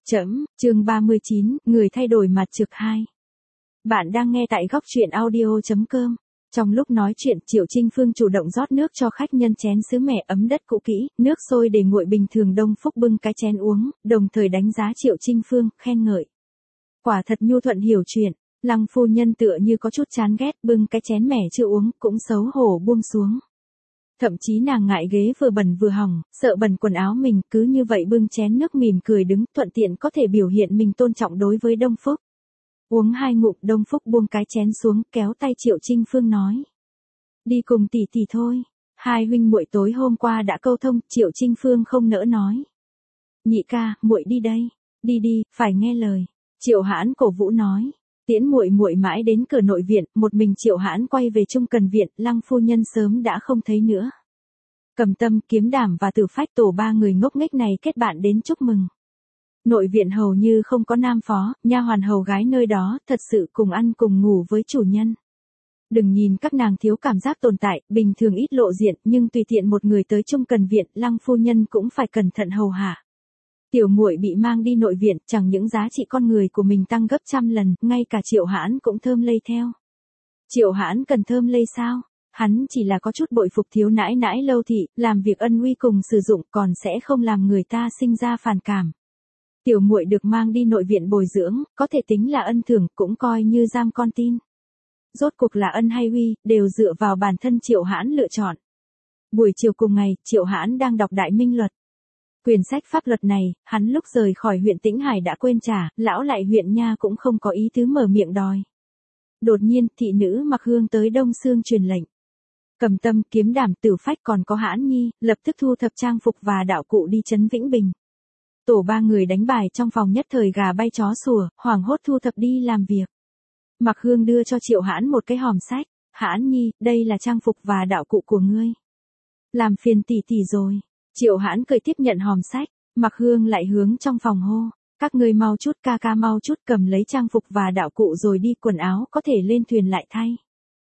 Chương 39, người thay đổi mặt trực 2. Bạn đang nghe tại góc truyện audio.com. Trong lúc nói chuyện, Triệu Trinh Phương chủ động rót nước cho khách nhân chén sứ mẻ ấm đất cũ kỹ, nước sôi để nguội bình thường. Đông Phúc bưng cái chén uống, đồng thời đánh giá Triệu Trinh Phương, khen ngợi. Quả thật nhu thuận hiểu chuyện. Lăng phu nhân tựa như có chút chán ghét, bưng cái chén mẻ chưa uống, cũng xấu hổ buông xuống. Thậm chí nàng ngại ghế vừa bẩn vừa hỏng, sợ bẩn quần áo mình, cứ như vậy bưng chén nước mỉm cười đứng, thuận tiện có thể biểu hiện mình tôn trọng đối với Đông Phúc. Uống 2 ngụm, Đông Phúc buông cái chén xuống, kéo tay Triệu Trinh Phương nói. Đi cùng tỷ tỷ thôi. Hai huynh muội tối hôm qua đã câu thông, Triệu Trinh Phương không nỡ nói. Nhị ca, muội đi đây. Đi đi, phải nghe lời. Triệu Hãn cổ vũ nói. Tiễn muội muội mãi đến cửa nội viện, một mình Triệu Hãn quay về Trung Cần viện, Lăng phu nhân sớm đã không thấy nữa. Cầm Tâm, Kiếm Đảm và Tử Phách, tổ 3 người ngốc nghếch này kết bạn đến chúc mừng. Nội viện hầu như không có nam phó, nha hoàn hầu gái nơi đó, thật sự cùng ăn cùng ngủ với chủ nhân. Đừng nhìn các nàng thiếu cảm giác tồn tại, bình thường ít lộ diện, nhưng tùy tiện một người tới Trung Cần viện, Lăng phu nhân cũng phải cẩn thận hầu hạ. Tiểu muội bị mang đi nội viện, chẳng những giá trị con người của mình tăng gấp trăm lần, ngay cả Triệu Hãn cũng thơm lây theo. Triệu Hãn cần thơm lây sao? Hắn chỉ là có chút bội phục thiếu nãi nãi Lâu thị, làm việc ân uy cùng sử dụng, còn sẽ không làm người ta sinh ra phản cảm. Tiểu muội được mang đi nội viện bồi dưỡng, có thể tính là ân thưởng, cũng coi như giam con tin. Rốt cuộc là ân hay uy, đều dựa vào bản thân Triệu Hãn lựa chọn. Buổi chiều cùng ngày, Triệu Hãn đang đọc Đại Minh Luật. Quyển sách pháp luật này, hắn lúc rời khỏi huyện Tĩnh Hải đã quên trả, lão lại huyện nha cũng không có ý tứ mở miệng đòi. Đột nhiên, thị nữ Mặc Hương tới Đông Xương truyền lệnh. Cầm Tâm, Kiếm Đảm, Tử Phách còn có Hãn Nhi, lập tức thu thập trang phục và đạo cụ đi trấn Vĩnh Bình. Tổ 3 người đánh bài trong phòng nhất thời gà bay chó sủa, hoảng hốt thu thập đi làm việc. Mặc Hương đưa cho Triệu Hãn một cái hòm sách. Hãn Nhi, đây là trang phục và đạo cụ của ngươi. Làm phiền tỷ tỷ rồi. Triệu Hãn cười tiếp nhận hòm sách. Mặc Hương lại hướng trong phòng hô. Các ngươi mau chút, ca ca mau chút, cầm lấy trang phục và đạo cụ rồi đi, quần áo có thể lên thuyền lại thay.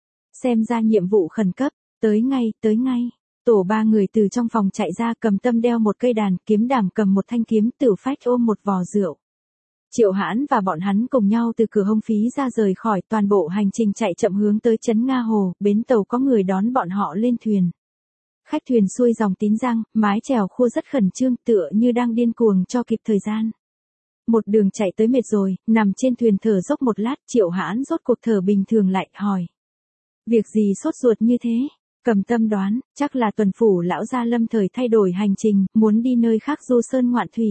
Xem ra nhiệm vụ khẩn cấp. Tới ngay, tới ngay. Tổ 3 người từ trong phòng chạy ra, Cầm Tâm đeo một cây đàn, Kiếm Đảm cầm một thanh kiếm, Tử Phách ôm một vò rượu. Triệu Hãn và bọn hắn cùng nhau từ cửa Hông Phí ra rời khỏi, toàn bộ hành trình chạy chậm hướng tới trấn Nga Hồ, bến tàu có người đón bọn họ lên thuyền. Khách thuyền xuôi dòng Tín Giang, mái chèo khua rất khẩn trương, tựa như đang điên cuồng cho kịp thời gian. Một đường chạy tới mệt rồi, nằm trên thuyền thở dốc một lát, Triệu Hãn rốt cuộc thở bình thường lại, hỏi. Việc gì sốt ruột như thế? Cầm Tâm đoán, chắc là tuần phủ lão gia lâm thời thay đổi hành trình, muốn đi nơi khác du sơn ngoạn thủy.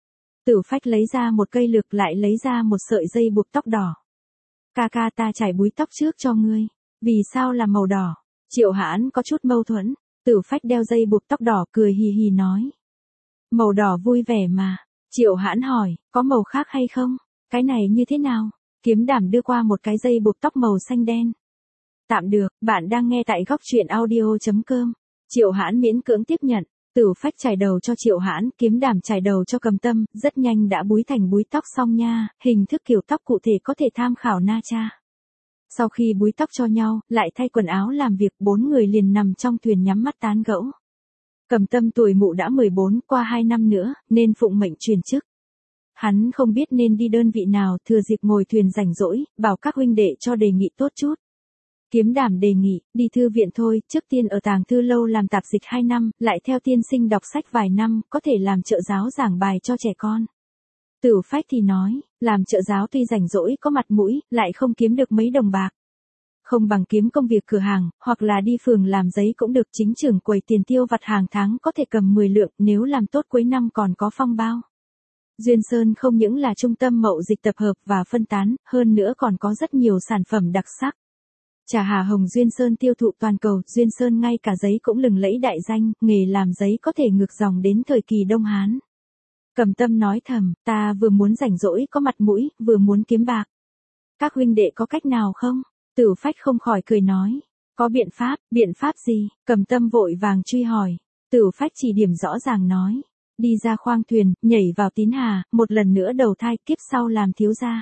Tử Phách lấy ra một cây lược, lại lấy ra một sợi dây buộc tóc đỏ. Ca ca, ta chải búi tóc trước cho ngươi. Vì sao là màu đỏ? Triệu Hãn có chút mâu thuẫn. Tử Phách đeo dây buộc tóc đỏ, cười hì hì nói. Màu đỏ vui vẻ mà. Triệu Hãn hỏi, có màu khác hay không? Cái này như thế nào? Kiếm Đảm đưa qua một cái dây buộc tóc màu xanh đen. Tạm được, bạn đang nghe tại góc truyện audio.com. Triệu Hãn miễn cưỡng tiếp nhận. Tử Phách chải đầu cho Triệu Hãn, Kiếm Đảm chải đầu cho Cầm Tâm, rất nhanh đã búi thành búi tóc xong nha, hình thức kiểu tóc cụ thể có thể tham khảo na cha. Sau khi búi tóc cho nhau, lại thay quần áo làm việc, 4 người liền nằm trong thuyền nhắm mắt tán gẫu. Cầm Tâm tuổi mụ đã 14, qua 2 năm nữa, nên phụng mệnh truyền chức. Hắn không biết nên đi đơn vị nào, thừa dịp ngồi thuyền rảnh rỗi, bảo các huynh đệ cho đề nghị tốt chút. Kiếm Đảm đề nghị, đi thư viện thôi, trước tiên ở tàng thư lâu làm tạp dịch 2 năm, lại theo tiên sinh đọc sách vài năm, có thể làm trợ giáo giảng bài cho trẻ con. Tử Phách thì nói, làm trợ giáo tuy rảnh rỗi có mặt mũi, lại không kiếm được mấy đồng bạc. Không bằng kiếm công việc cửa hàng, hoặc là đi phường làm giấy cũng được, chính trưởng quầy tiền tiêu vặt hàng tháng có thể cầm 10 lượng, nếu làm tốt cuối năm còn có phong bao. Duyên Sơn không những là trung tâm mậu dịch tập hợp và phân tán, hơn nữa còn có rất nhiều sản phẩm đặc sắc. Trà Hà Hồng Duyên Sơn tiêu thụ toàn cầu, Duyên Sơn ngay cả giấy cũng lừng lẫy đại danh, nghề làm giấy có thể ngược dòng đến thời kỳ Đông Hán. Cầm Tâm nói thầm, ta vừa muốn rảnh rỗi có mặt mũi, vừa muốn kiếm bạc. Các huynh đệ có cách nào không? Tử Phách không khỏi cười nói. Có biện pháp gì? Cầm Tâm vội vàng truy hỏi. Tử Phách chỉ điểm rõ ràng nói. Đi ra khoang thuyền, nhảy vào Tín Hà, một lần nữa đầu thai, kiếp sau làm thiếu gia.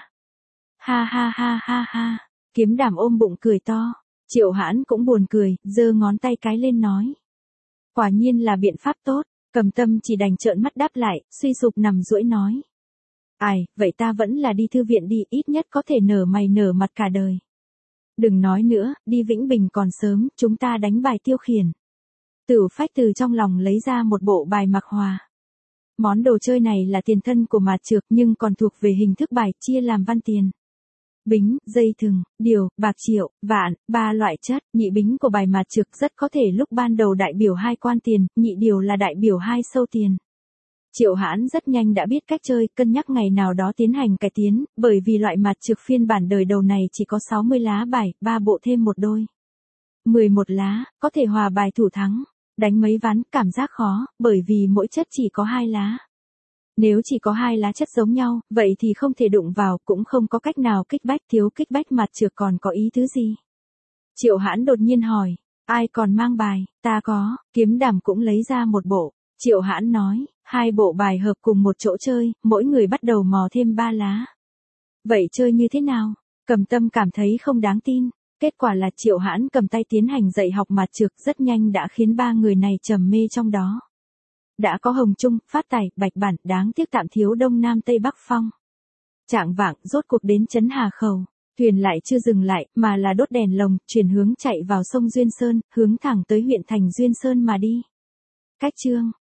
Ha ha ha ha ha. Kiếm Đảm ôm bụng cười to. Triệu Hãn cũng buồn cười, giơ ngón tay cái lên nói. Quả nhiên là biện pháp tốt. Cầm Tâm chỉ đành trợn mắt đáp lại, suy sụp nằm duỗi nói. Ai, vậy ta vẫn là đi thư viện đi, ít nhất có thể nở mày nở mặt cả đời. Đừng nói nữa, đi Vĩnh Bình còn sớm, chúng ta đánh bài tiêu khiển. Tử Phách từ trong lòng lấy ra một bộ bài mặc hòa. Món đồ chơi này là tiền thân của mạt trược nhưng còn thuộc về hình thức bài chia làm văn tiền. Bính, dây thừng, điều, bạc triệu, vạn, ba loại chất. Nhị bính của bài mạt trược rất có thể lúc ban đầu đại biểu hai quan tiền, nhị điều là đại biểu hai sâu tiền. Triệu Hãn rất nhanh đã biết cách chơi, cân nhắc ngày nào đó tiến hành cải tiến, bởi vì loại mạt trược phiên bản đời đầu này chỉ có 60 lá bài, 3 bộ thêm một đôi. 11 lá, có thể hòa bài thủ thắng. Đánh mấy ván, cảm giác khó, bởi vì mỗi chất chỉ có 2 lá. Nếu chỉ có 2 lá chất giống nhau, vậy thì không thể đụng vào, cũng không có cách nào kích bách, thiếu kích bách mạt trược còn có ý thứ gì. Triệu Hãn đột nhiên hỏi, ai còn mang bài, ta có, Kiếm Đảm cũng lấy ra một bộ. Triệu Hãn nói, 2 bộ bài hợp cùng một chỗ chơi, mỗi người bắt đầu mò thêm 3 lá. Vậy chơi như thế nào? Cầm Tâm cảm thấy không đáng tin. Kết quả là Triệu Hãn cầm tay tiến hành dạy học mạt trược rất nhanh đã khiến 3 người này trầm mê trong đó. Đã có Hồng Trung, Phát Tài, Bạch Bản, đáng tiếc tạm thiếu Đông Nam Tây Bắc Phong. Chạng vạng, rốt cuộc đến trấn Hà Khẩu. Thuyền lại chưa dừng lại, mà là đốt đèn lồng, chuyển hướng chạy vào sông Duyên Sơn, hướng thẳng tới huyện thành Duyên Sơn mà đi. Cách chương